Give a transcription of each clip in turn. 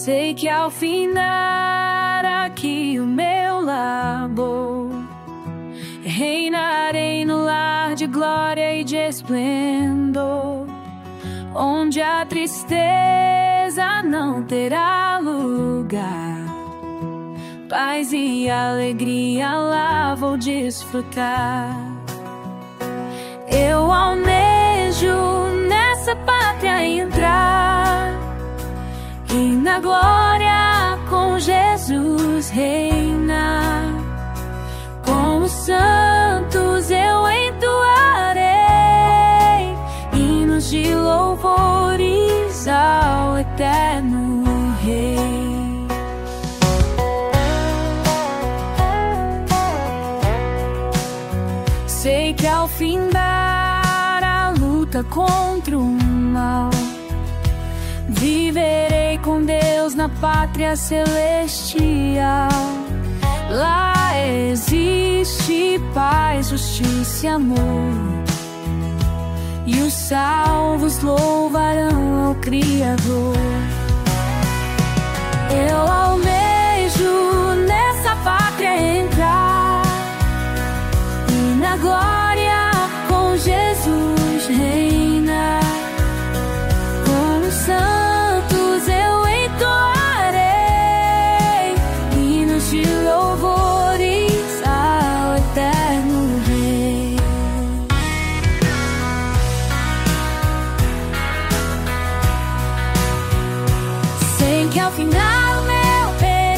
Sei que ao findar aqui o meu labor, reinarei no lar de glória e de esplendor, onde a tristeza não terá lugar. Paz e alegria lá vou desfrutar. Eu almejo nessa pátria entrar, e na glória com Jesus reinar. Com os santos eu entoarei hinos de louvores ao eterno Rei. Sei que ao findar a luta contra o mal, viverei com Deus na pátria celestial. Lá existe paz, justiça e amor, e os salvos louvarão ao Criador. Eu almejo nessa pátria entrar, e na glória com Jesus reinar. Com os santos eu entoarei hinos de louvores ao eterno Rei. Sei que ao final meu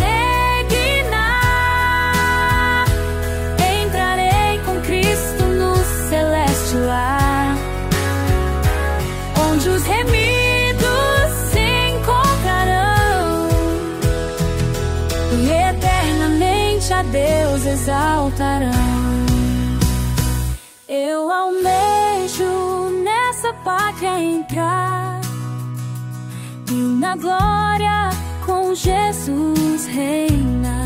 peregrinar, entrarei com Cristo no celeste lar, onde os remidos se encontrarão e eternamente a Deus exaltarão. Eu almejo nessa pátria entrar, e na glória com Jesus reinar.